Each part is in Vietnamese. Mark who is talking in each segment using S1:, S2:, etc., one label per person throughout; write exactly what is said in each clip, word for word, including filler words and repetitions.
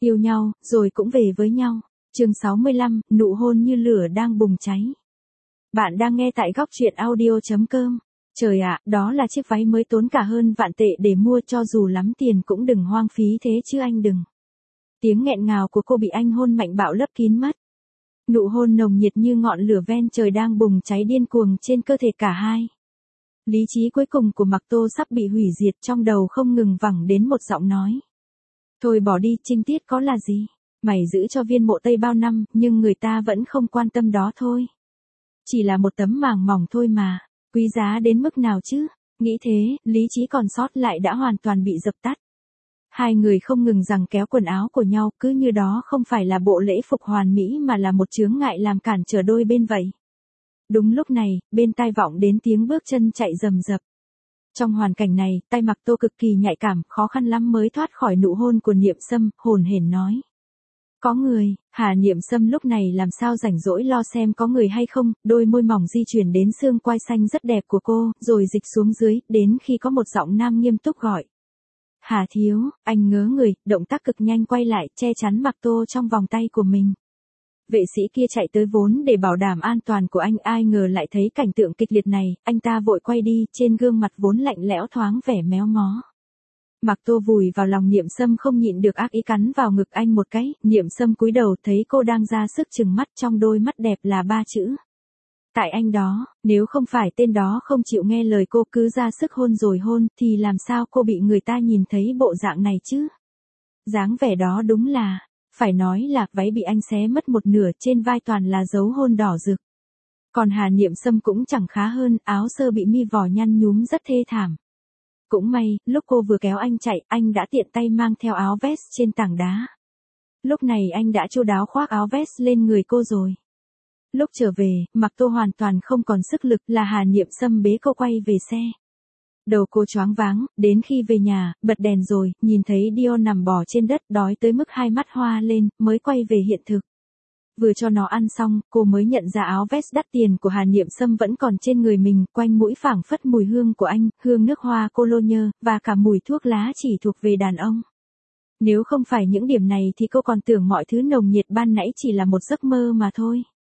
S1: Yêu nhau, rồi cũng về với nhau. Chương sáu mươi lăm, nụ hôn như lửa đang bùng cháy. Bạn đang nghe tại góc truyện audio chấm com. Trời ạ, đó là chiếc váy mới tốn cả hơn vạn tệ để mua, cho dù lắm tiền cũng đừng hoang phí thế chứ anh đừng. Tiếng nghẹn ngào của cô bị anh hôn mạnh bạo lấp kín mất. Nụ hôn nồng nhiệt như ngọn lửa ven trời đang bùng cháy điên cuồng trên cơ thể cả hai. Lý trí cuối cùng của Mạc Tô sắp bị hủy diệt, trong đầu không ngừng vẳng đến một giọng nói. Thôi bỏ đi, trinh tiết có là gì? Mày giữ cho viên mộ Tây bao năm, nhưng người ta vẫn không quan tâm đó thôi. Chỉ là một tấm màng mỏng thôi mà, quý giá đến mức nào chứ? Nghĩ thế, lý trí còn sót lại đã hoàn toàn bị dập tắt. Hai người không ngừng giằng kéo quần áo của nhau, cứ như đó không phải là bộ lễ phục hoàn mỹ mà là một chướng ngại làm cản trở đôi bên vậy. Đúng lúc này, bên tai vọng đến tiếng bước chân chạy rầm rập. Trong hoàn cảnh này, tay Mạc Tô cực kỳ nhạy cảm, khó khăn lắm mới thoát khỏi nụ hôn của Niệm Sâm, hồn hển nói. Có người. Hà Niệm Sâm lúc này làm sao rảnh rỗi lo xem có người hay không, đôi môi mỏng di chuyển đến xương quai xanh rất đẹp của cô, rồi dịch xuống dưới, đến khi có một giọng nam nghiêm túc gọi. Hà thiếu, anh ngớ người, động tác cực nhanh quay lại, che chắn Mạc Tô trong vòng tay của mình. Vệ sĩ kia chạy tới vốn để bảo đảm an toàn của anh, ai ngờ lại thấy cảnh tượng kịch liệt này, anh ta vội quay đi, trên gương mặt vốn lạnh lẽo thoáng vẻ méo mó. Mạc Tô vùi vào lòng Niệm Sâm không nhịn được ác ý cắn vào ngực anh một cái, Niệm Sâm cúi đầu thấy cô đang ra sức trừng mắt, trong đôi mắt đẹp là ba chữ. Tại anh đó, nếu không phải tên đó không chịu nghe lời cô cứ ra sức hôn rồi hôn, thì làm sao cô bị người ta nhìn thấy bộ dạng này chứ? Dáng vẻ đó đúng là, phải nói là váy bị anh xé mất một nửa, trên vai toàn là dấu hôn đỏ rực. Còn Hà Niệm Sâm cũng chẳng khá hơn, áo sơ bị mi vò nhăn nhúm rất thê thảm. Cũng may, lúc cô vừa kéo anh chạy, anh đã tiện tay mang theo áo vest trên tảng đá. Lúc này anh đã chu đáo khoác áo vest lên người cô rồi. Lúc trở về, Mạc Tô hoàn toàn không còn sức lực, là Hà Niệm Sâm bế cô quay về xe. Đầu cô choáng váng, đến khi về nhà, bật đèn rồi, nhìn thấy Dion nằm bò trên đất đói tới mức hai mắt hoa lên, mới quay về hiện thực. Vừa cho nó ăn xong, cô mới nhận ra áo vest đắt tiền của Hà Niệm Sâm vẫn còn trên người mình, quanh mũi phảng phất mùi hương của anh, hương nước hoa cologne, và cả mùi thuốc lá chỉ thuộc về đàn ông. Nếu không phải những điểm này thì cô còn tưởng mọi thứ nồng nhiệt ban nãy chỉ là một giấc mơ mà thôi.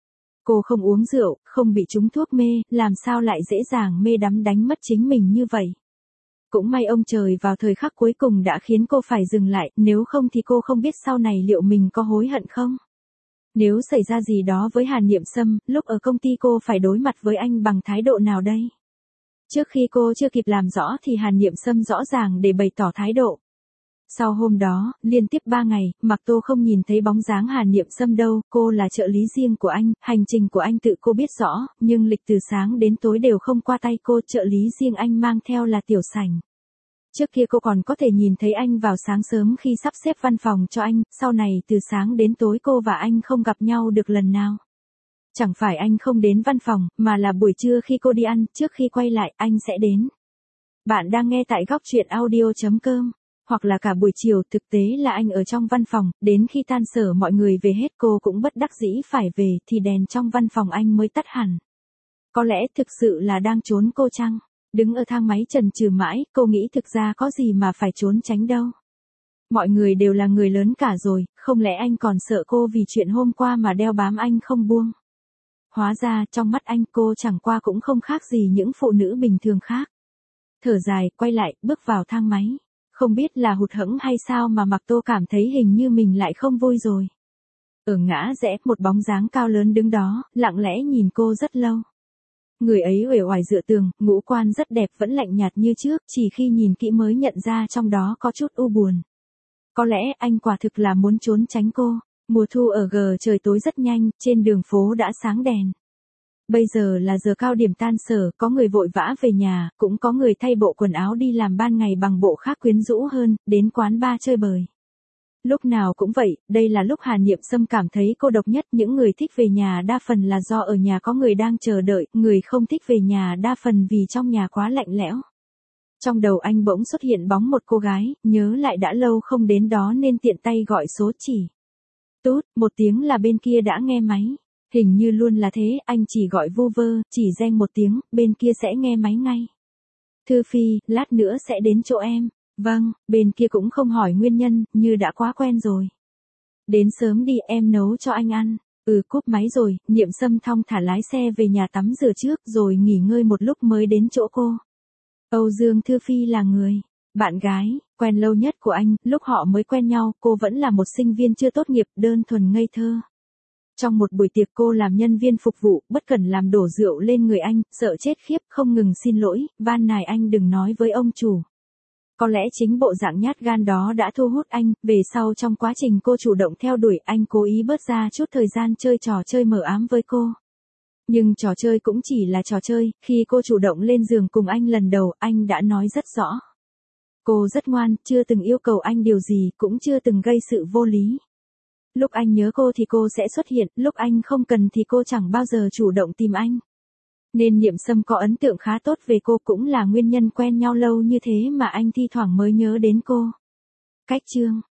S1: Cô không uống rượu, không bị trúng thuốc mê, làm sao lại dễ dàng mê đắm đánh mất chính mình như vậy. Cũng may ông trời vào thời khắc cuối cùng đã khiến cô phải dừng lại, nếu không thì cô không biết sau này liệu mình có hối hận không. Nếu xảy ra gì đó với Hà Niệm Sâm, lúc ở công ty cô phải đối mặt với anh bằng thái độ nào đây? Trước khi cô chưa kịp làm rõ thì Hà Niệm Sâm rõ ràng để bày tỏ thái độ. Sau hôm đó, liên tiếp ba ngày, Mạc Tô không nhìn thấy bóng dáng Hà Niệm Sâm đâu, cô là trợ lý riêng của anh, hành trình của anh tự cô biết rõ, nhưng lịch từ sáng đến tối đều không qua tay cô, trợ lý riêng anh mang theo là Tiểu Sảnh. Trước kia cô còn có thể nhìn thấy anh vào sáng sớm khi sắp xếp văn phòng cho anh, sau này từ sáng đến tối cô và anh không gặp nhau được lần nào. Chẳng phải anh không đến văn phòng, mà là buổi trưa khi cô đi ăn, trước khi quay lại, anh sẽ đến. Bạn đang nghe tại góc truyện audio chấm com. Hoặc là cả buổi chiều, thực tế là anh ở trong văn phòng, đến khi tan sở mọi người về hết cô cũng bất đắc dĩ phải về, thì đèn trong văn phòng anh mới tắt hẳn. Có lẽ thực sự là đang trốn cô chăng? Đứng ở thang máy chần chừ mãi, cô nghĩ thực ra có gì mà phải trốn tránh đâu. Mọi người đều là người lớn cả rồi, không lẽ anh còn sợ cô vì chuyện hôm qua mà đeo bám anh không buông? Hóa ra, trong mắt anh cô chẳng qua cũng không khác gì những phụ nữ bình thường khác. Thở dài, quay lại, bước vào thang máy. Không biết là hụt hẫng hay sao mà Mạc Tô cảm thấy hình như mình lại không vui rồi. Ở ngã rẽ, một bóng dáng cao lớn đứng đó, lặng lẽ nhìn cô rất lâu. Người ấy uể oải dựa tường, ngũ quan rất đẹp vẫn lạnh nhạt như trước, chỉ khi nhìn kỹ mới nhận ra trong đó có chút u buồn. Có lẽ anh quả thực là muốn trốn tránh cô. Mùa thu ở G trời tối rất nhanh, trên đường phố đã sáng đèn. Bây giờ là giờ cao điểm tan sở, có người vội vã về nhà, cũng có người thay bộ quần áo đi làm ban ngày bằng bộ khác quyến rũ hơn, đến quán bar chơi bời. Lúc nào cũng vậy, đây là lúc Hà Niệm Sâm cảm thấy cô độc nhất, những người thích về nhà đa phần là do ở nhà có người đang chờ đợi, người không thích về nhà đa phần vì trong nhà quá lạnh lẽo. Trong đầu anh bỗng xuất hiện bóng một cô gái, nhớ lại đã lâu không đến đó nên tiện tay gọi số chỉ. Tút, một tiếng là bên kia đã nghe máy. Hình như luôn là thế, anh chỉ gọi vu vơ, chỉ reng một tiếng, bên kia sẽ nghe máy ngay. Thư Phi, lát nữa sẽ đến chỗ em. Vâng, bên kia cũng không hỏi nguyên nhân, như đã quá quen rồi. Đến sớm đi, em nấu cho anh ăn. Ừ, cúp máy rồi, Niệm Sâm thong thả lái xe về nhà tắm rửa trước rồi nghỉ ngơi một lúc mới đến chỗ cô. Âu Dương Thư Phi là người bạn gái quen lâu nhất của anh, lúc họ mới quen nhau, cô vẫn là một sinh viên chưa tốt nghiệp, đơn thuần ngây thơ. Trong một buổi tiệc cô làm nhân viên phục vụ, bất cẩn làm đổ rượu lên người anh, sợ chết khiếp, không ngừng xin lỗi, van nài anh đừng nói với ông chủ. Có lẽ chính bộ dạng nhát gan đó đã thu hút anh, về sau trong quá trình cô chủ động theo đuổi, anh cố ý bớt ra chút thời gian chơi trò chơi mờ ám với cô. Nhưng trò chơi cũng chỉ là trò chơi, khi cô chủ động lên giường cùng anh lần đầu, anh đã nói rất rõ. Cô rất ngoan, chưa từng yêu cầu anh điều gì, cũng chưa từng gây sự vô lý. Lúc anh nhớ cô thì cô sẽ xuất hiện, lúc anh không cần thì cô chẳng bao giờ chủ động tìm anh. Nên Niệm Sâm có ấn tượng khá tốt về cô, cũng là nguyên nhân quen nhau lâu như thế mà anh thi thoảng mới nhớ đến cô. Cách chương